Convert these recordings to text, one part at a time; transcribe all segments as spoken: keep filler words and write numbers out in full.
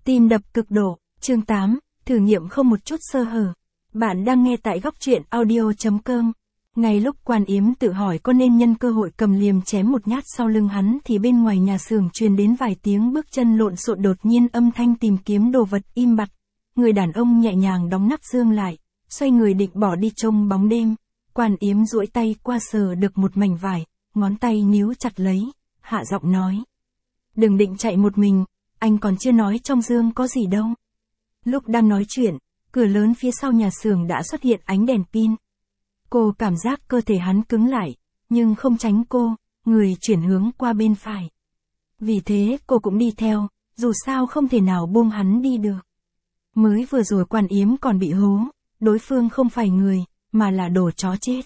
Tim đập cực độ, chương tám, thử nghiệm không một chút sơ hở. Bạn đang nghe tại góc truyện audio.com. Ngay lúc Quan Yếm tự hỏi có nên nhân cơ hội cầm liềm chém một nhát sau lưng hắn thì bên ngoài nhà xưởng truyền đến vài tiếng bước chân lộn xộn, đột nhiên âm thanh tìm kiếm đồ vật im bặt. Người đàn ông nhẹ nhàng đóng nắp dương lại, xoay người định bỏ đi trông bóng đêm. Quan Yếm duỗi tay qua sờ được một mảnh vải, ngón tay níu chặt lấy, hạ giọng nói. Đừng định chạy một mình, anh còn chưa nói trong dương có gì đâu. Lúc đang nói chuyện, cửa lớn phía sau nhà xưởng đã xuất hiện ánh đèn pin. Cô cảm giác cơ thể hắn cứng lại, nhưng không tránh cô, người chuyển hướng qua bên phải. Vì thế cô cũng đi theo, dù sao không thể nào buông hắn đi được. Mới vừa rồi Quan Yếm còn bị hố, đối phương không phải người, mà là đồ chó chết.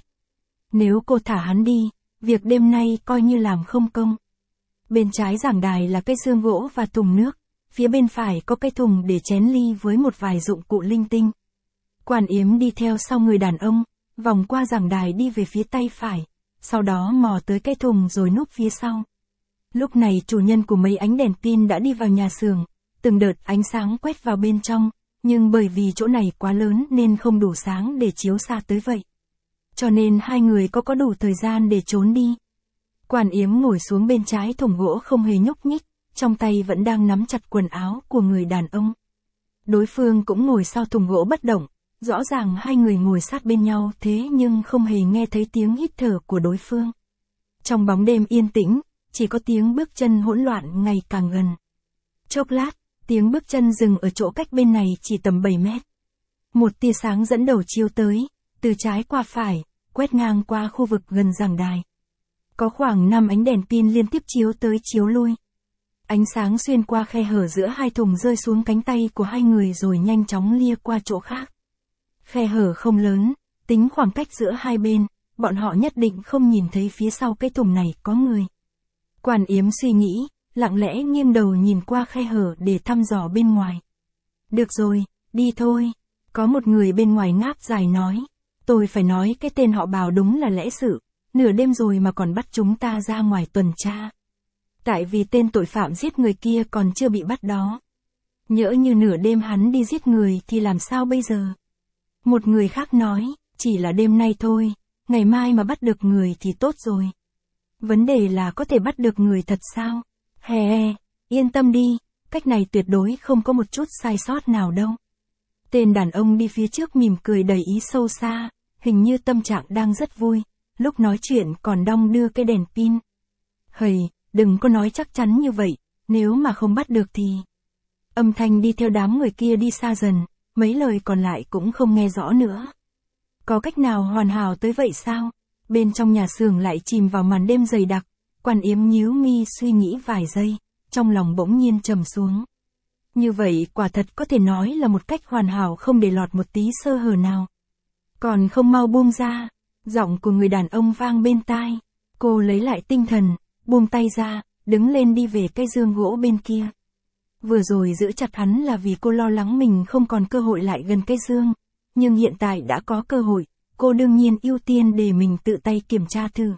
Nếu cô thả hắn đi, việc đêm nay coi như làm không công. Bên trái giảng đài là cây xương gỗ và thùng nước, phía bên phải có cây thùng để chén ly với một vài dụng cụ linh tinh. Quan Yếm đi theo sau người đàn ông, vòng qua giảng đài đi về phía tay phải, sau đó mò tới cây thùng rồi núp phía sau. Lúc này chủ nhân của mấy ánh đèn pin đã đi vào nhà xưởng, từng đợt ánh sáng quét vào bên trong, nhưng bởi vì chỗ này quá lớn nên không đủ sáng để chiếu xa tới vậy. Cho nên hai người có có đủ thời gian để trốn đi. Quan Yếm ngồi xuống bên trái thùng gỗ không hề nhúc nhích, trong tay vẫn đang nắm chặt quần áo của người đàn ông. Đối phương cũng ngồi sau thùng gỗ bất động, rõ ràng hai người ngồi sát bên nhau thế nhưng không hề nghe thấy tiếng hít thở của đối phương. Trong bóng đêm yên tĩnh, chỉ có tiếng bước chân hỗn loạn ngày càng gần. Chốc lát, tiếng bước chân dừng ở chỗ cách bên này chỉ tầm bảy mét. Một tia sáng dẫn đầu chiếu tới, từ trái qua phải, quét ngang qua khu vực gần giảng đài. Có khoảng năm ánh đèn pin liên tiếp chiếu tới chiếu lui. Ánh sáng xuyên qua khe hở giữa hai thùng rơi xuống cánh tay của hai người rồi nhanh chóng lia qua chỗ khác. Khe hở không lớn, tính khoảng cách giữa hai bên, bọn họ nhất định không nhìn thấy phía sau cái thùng này có người. Quan Yếm suy nghĩ, lặng lẽ nghiêng đầu nhìn qua khe hở để thăm dò bên ngoài. Được rồi, đi thôi. Có một người bên ngoài ngáp dài nói. Tôi phải nói cái tên họ Bào đúng là lẽ sự. Nửa đêm rồi mà còn bắt chúng ta ra ngoài tuần tra. Tại vì tên tội phạm giết người kia còn chưa bị bắt đó. Nhỡ như nửa đêm hắn đi giết người thì làm sao bây giờ? Một người khác nói, chỉ là đêm nay thôi, ngày mai mà bắt được người thì tốt rồi. Vấn đề là có thể bắt được người thật sao? Hè hè, yên tâm đi, cách này tuyệt đối không có một chút sai sót nào đâu. Tên đàn ông đi phía trước mỉm cười đầy ý sâu xa, hình như tâm trạng đang rất vui, lúc nói chuyện còn đong đưa cái đèn pin. Hầy, đừng có nói chắc chắn như vậy, nếu mà không bắt được thì... Âm thanh đi theo đám người kia đi xa dần, mấy lời còn lại cũng không nghe rõ nữa. Có cách nào hoàn hảo tới vậy sao? Bên trong nhà xưởng lại chìm vào màn đêm dày đặc, Quan Yếm nhíu mi suy nghĩ vài giây, trong lòng bỗng nhiên trầm xuống. Như vậy quả thật có thể nói là một cách hoàn hảo không để lọt một tí sơ hở nào. Còn không mau buông ra, giọng của người đàn ông vang bên tai. Cô lấy lại tinh thần, buông tay ra, đứng lên đi về cây dương gỗ bên kia. Vừa rồi giữ chặt hắn là vì cô lo lắng mình không còn cơ hội lại gần cây dương. Nhưng hiện tại đã có cơ hội, cô đương nhiên ưu tiên để mình tự tay kiểm tra thử.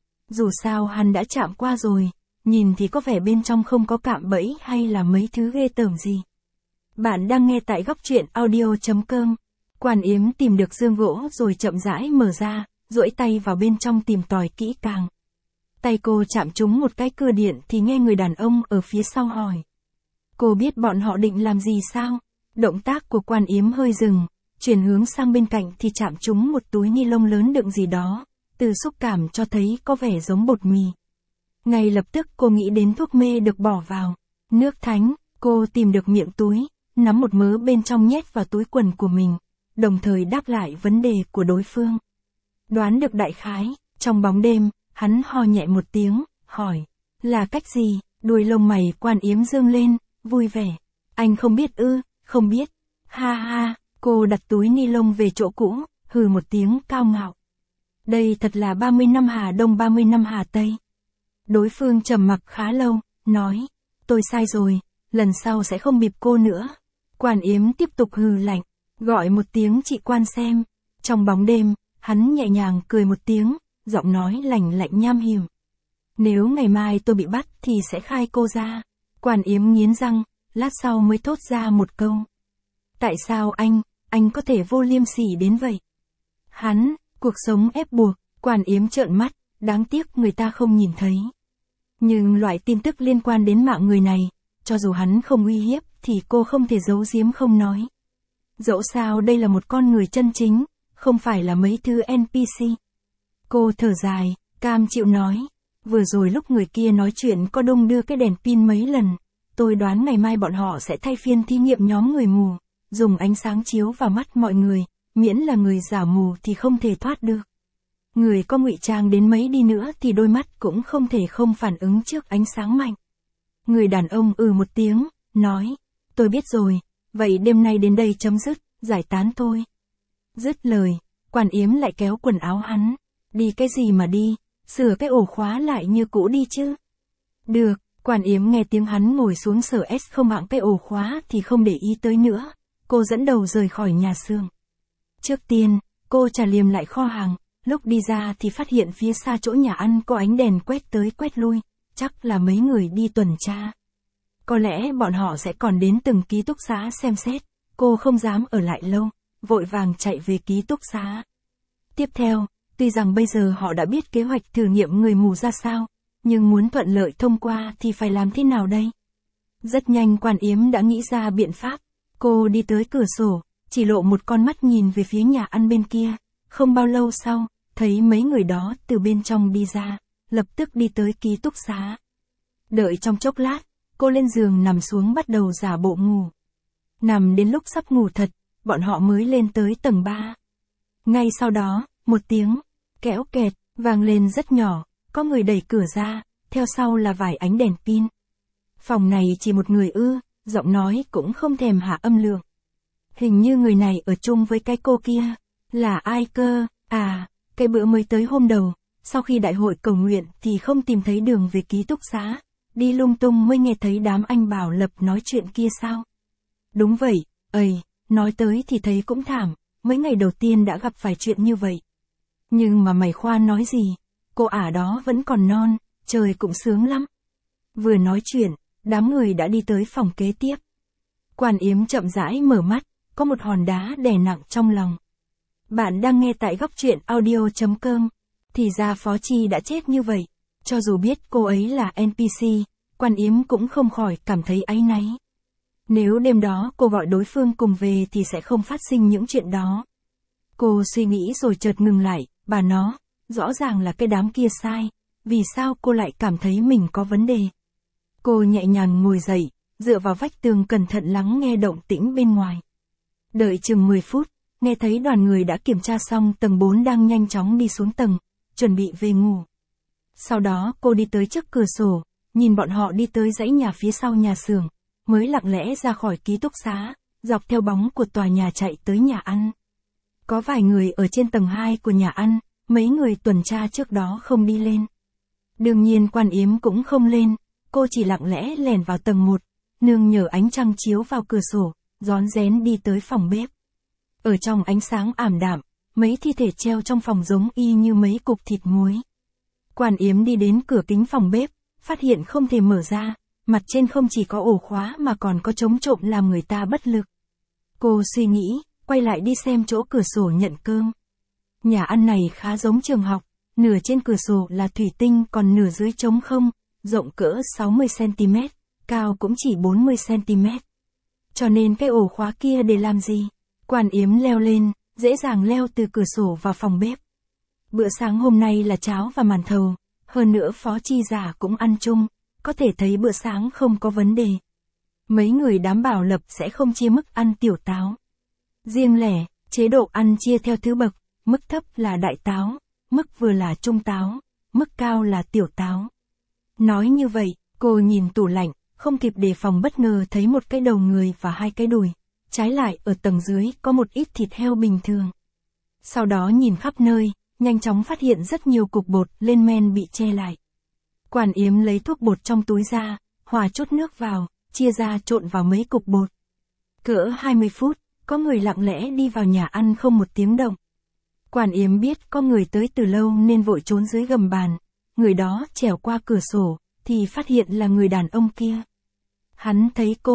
Dù sao hắn đã chạm qua rồi, nhìn thì có vẻ bên trong không có cạm bẫy hay là mấy thứ ghê tởm gì. Bạn đang nghe tại góc truyện audio.com. Quan Yếm tìm được dương gỗ rồi chậm rãi mở ra, duỗi tay vào bên trong tìm tòi kỹ càng. Tay cô chạm trúng một cái cưa điện thì nghe người đàn ông ở phía sau hỏi. Cô biết bọn họ định làm gì sao? Động tác của Quan Yếm hơi dừng, chuyển hướng sang bên cạnh thì chạm trúng một túi ni lông lớn đựng gì đó, từ xúc cảm cho thấy có vẻ giống bột mì. Ngay lập tức cô nghĩ đến thuốc mê được bỏ vào. Nước thánh, cô tìm được miệng túi, nắm một mớ bên trong nhét vào túi quần của mình, đồng thời đáp lại vấn đề của đối phương. Đoán được đại khái, trong bóng đêm, hắn ho nhẹ một tiếng, hỏi, là cách gì? Đuôi lông mày Quan Yếm dương lên, vui vẻ. Anh không biết ư? Không biết. Ha ha, cô đặt túi ni lông về chỗ cũ, hừ một tiếng cao ngạo. Đây thật là ba mươi năm Hà Đông ba mươi năm Hà Tây. Đối phương trầm mặc khá lâu, nói, tôi sai rồi, lần sau sẽ không bịp cô nữa. Quan Yếm tiếp tục hừ lạnh, gọi một tiếng chị Quan xem. Trong bóng đêm, hắn nhẹ nhàng cười một tiếng, giọng nói lạnh lạnh nham hiểm. Nếu ngày mai tôi bị bắt thì sẽ khai cô ra. Quan Yếm nghiến răng, lát sau mới thốt ra một câu. Tại sao anh, anh có thể vô liêm sỉ đến vậy? Hắn, cuộc sống ép buộc, Quản Yếm trợn mắt, đáng tiếc người ta không nhìn thấy. Nhưng loại tin tức liên quan đến mạng người này, cho dù hắn không uy hiếp, thì cô không thể giấu giếm không nói. Dẫu sao đây là một con người chân chính, không phải là mấy thứ en pê xê. Cô thở dài, cam chịu nói. Vừa rồi lúc người kia nói chuyện có đung đưa cái đèn pin mấy lần, tôi đoán ngày mai bọn họ sẽ thay phiên thí nghiệm nhóm người mù, dùng ánh sáng chiếu vào mắt mọi người, miễn là người giả mù thì không thể thoát được. Người có ngụy trang đến mấy đi nữa thì đôi mắt cũng không thể không phản ứng trước ánh sáng mạnh. Người đàn ông ừ một tiếng, nói, tôi biết rồi, vậy đêm nay đến đây chấm dứt, giải tán thôi. Dứt lời, Quản Yếm lại kéo quần áo hắn, đi cái gì mà đi, sửa cái ổ khóa lại như cũ đi chứ. Được, Quản Yếm nghe tiếng hắn ngồi xuống sửa S không hạng cái ổ khóa thì không để ý tới nữa, cô dẫn đầu rời khỏi nhà xưởng. Trước tiên, cô trà liềm lại kho hàng, lúc đi ra thì phát hiện phía xa chỗ nhà ăn có ánh đèn quét tới quét lui, chắc là mấy người đi tuần tra. Có lẽ bọn họ sẽ còn đến từng ký túc xá xem xét, cô không dám ở lại lâu, vội vàng chạy về ký túc xá. Tiếp theo, tuy rằng bây giờ họ đã biết kế hoạch thử nghiệm người mù ra sao, nhưng muốn thuận lợi thông qua thì phải làm thế nào đây? Rất nhanh Quản Yếm đã nghĩ ra biện pháp, cô đi tới cửa sổ, chỉ lộ một con mắt nhìn về phía nhà ăn bên kia, không bao lâu sau, thấy mấy người đó từ bên trong đi ra, lập tức đi tới ký túc xá. Đợi trong chốc lát, cô lên giường nằm xuống bắt đầu giả bộ ngủ. Nằm đến lúc sắp ngủ thật, bọn họ mới lên tới tầng ba. Ngay sau đó, một tiếng, kéo kẹt, vang lên rất nhỏ, có người đẩy cửa ra, theo sau là vài ánh đèn pin. Phòng này chỉ một người ư, giọng nói cũng không thèm hạ âm lượng. Hình như người này ở chung với cái cô kia, là ai cơ, à, cái bữa mới tới hôm đầu, sau khi đại hội cầu nguyện thì không tìm thấy đường về ký túc xá, đi lung tung mới nghe thấy đám anh Bảo Lập nói chuyện kia sao. Đúng vậy, ầy, nói tới thì thấy cũng thảm, mấy ngày đầu tiên đã gặp phải chuyện như vậy. Nhưng mà mày khoan nói gì, cô ả đó vẫn còn non, trời cũng sướng lắm. Vừa nói chuyện, đám người đã đi tới phòng kế tiếp. Quản Yếm chậm rãi mở mắt, có một hòn đá đè nặng trong lòng. Bạn đang nghe tại góc truyện audio chấm com. Thì ra Phó Chi đã chết như vậy. Cho dù biết cô ấy là en pê xê, Quản Yếm cũng không khỏi cảm thấy áy náy. Nếu đêm đó cô gọi đối phương cùng về thì sẽ không phát sinh những chuyện đó. Cô suy nghĩ rồi chợt ngừng lại, bà nó, rõ ràng là cái đám kia sai, vì sao cô lại cảm thấy mình có vấn đề. Cô nhẹ nhàng ngồi dậy, dựa vào vách tường cẩn thận lắng nghe động tĩnh bên ngoài. Đợi chừng mười phút, nghe thấy đoàn người đã kiểm tra xong tầng bốn đang nhanh chóng đi xuống tầng, chuẩn bị về ngủ. Sau đó cô đi tới trước cửa sổ, nhìn bọn họ đi tới dãy nhà phía sau nhà xưởng, mới lặng lẽ ra khỏi ký túc xá, dọc theo bóng của tòa nhà chạy tới nhà ăn. Có vài người ở trên tầng hai của nhà ăn, mấy người tuần tra trước đó không đi lên. Đương nhiên Quản Yếm cũng không lên, cô chỉ lặng lẽ lèn vào tầng một, nương nhờ ánh trăng chiếu vào cửa sổ, rón rén đi tới phòng bếp. Ở trong ánh sáng ảm đạm, mấy thi thể treo trong phòng giống y như mấy cục thịt muối. Quản Yếm đi đến cửa kính phòng bếp, phát hiện không thể mở ra, mặt trên không chỉ có ổ khóa mà còn có chống trộm làm người ta bất lực. Cô suy nghĩ, quay lại đi xem chỗ cửa sổ nhận cơm. Nhà ăn này khá giống trường học, nửa trên cửa sổ là thủy tinh còn nửa dưới trống không, rộng cỡ sáu mươi xăng-ti-mét, cao cũng chỉ bốn mươi xăng-ti-mét. Cho nên cái ổ khóa kia để làm gì? Quản Yếm leo lên, dễ dàng leo từ cửa sổ vào phòng bếp. Bữa sáng hôm nay là cháo và màn thầu, hơn nữa Phó Chi giả cũng ăn chung, có thể thấy bữa sáng không có vấn đề. Mấy người đám Bảo Lập sẽ không chia mức ăn tiểu táo. Riêng lẻ, chế độ ăn chia theo thứ bậc, mức thấp là đại táo, mức vừa là trung táo, mức cao là tiểu táo. Nói như vậy, cô nhìn tủ lạnh, không kịp đề phòng bất ngờ thấy một cái đầu người và hai cái đùi. Trái lại ở tầng dưới có một ít thịt heo bình thường. Sau đó nhìn khắp nơi, nhanh chóng phát hiện rất nhiều cục bột lên men bị che lại. Quản Yếm lấy thuốc bột trong túi ra, hòa chút nước vào, chia ra trộn vào mấy cục bột. Cỡ hai mươi phút, có người lặng lẽ đi vào nhà ăn không một tiếng động. Quản Yếm biết có người tới từ lâu nên vội trốn dưới gầm bàn. Người đó trèo qua cửa sổ, thì phát hiện là người đàn ông kia. Hắn thấy cô,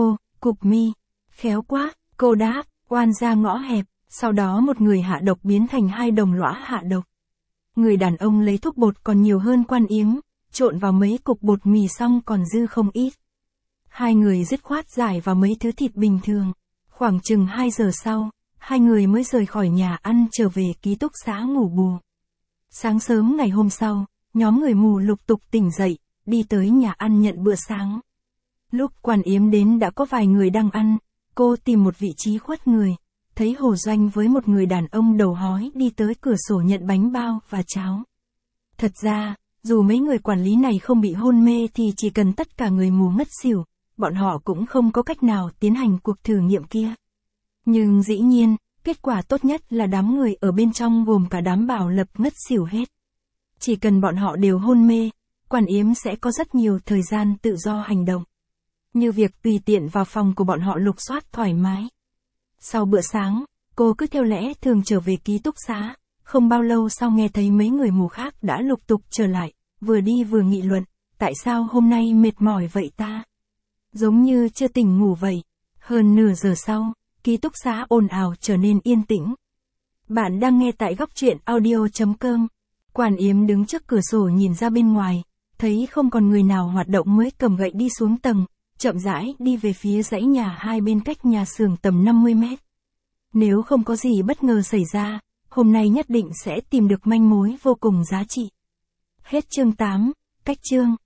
cụp mi. Khéo quá, cô đáp, oan ra ngõ hẹp, sau đó một người hạ độc biến thành hai đồng lõa hạ độc. Người đàn ông lấy thuốc bột còn nhiều hơn Quan Yếm, trộn vào mấy cục bột mì xong còn dư không ít. Hai người dứt khoát giải vào mấy thứ thịt bình thường. Khoảng chừng hai giờ sau, hai người mới rời khỏi nhà ăn trở về ký túc xá ngủ bù. Sáng sớm ngày hôm sau, nhóm người mù lục tục tỉnh dậy, đi tới nhà ăn nhận bữa sáng. Lúc Quan Yếm đến đã có vài người đang ăn, cô tìm một vị trí khuất người, thấy Hồ Doanh với một người đàn ông đầu hói đi tới cửa sổ nhận bánh bao và cháo. Thật ra, dù mấy người quản lý này không bị hôn mê thì chỉ cần tất cả người mù ngất xỉu, bọn họ cũng không có cách nào tiến hành cuộc thử nghiệm kia. Nhưng dĩ nhiên, kết quả tốt nhất là đám người ở bên trong gồm cả đám Bảo Lập ngất xỉu hết. Chỉ cần bọn họ đều hôn mê, Quan Yếm sẽ có rất nhiều thời gian tự do hành động. Như việc tùy tiện vào phòng của bọn họ lục soát thoải mái. Sau bữa sáng, cô cứ theo lẽ thường trở về ký túc xá, không bao lâu sau nghe thấy mấy người mù khác đã lục tục trở lại, vừa đi vừa nghị luận, tại sao hôm nay mệt mỏi vậy ta? Giống như chưa tỉnh ngủ vậy. Hơn nửa giờ sau, ký túc xá ồn ào trở nên yên tĩnh. Bạn đang nghe tại góc truyện audio chấm com. Quan Yếm đứng trước cửa sổ nhìn ra bên ngoài, thấy không còn người nào hoạt động mới cầm gậy đi xuống tầng, chậm rãi đi về phía dãy nhà hai bên cách nhà xưởng tầm năm mươi mét. Nếu không có gì bất ngờ xảy ra, hôm nay nhất định sẽ tìm được manh mối vô cùng giá trị. Hết chương tám, cách chương.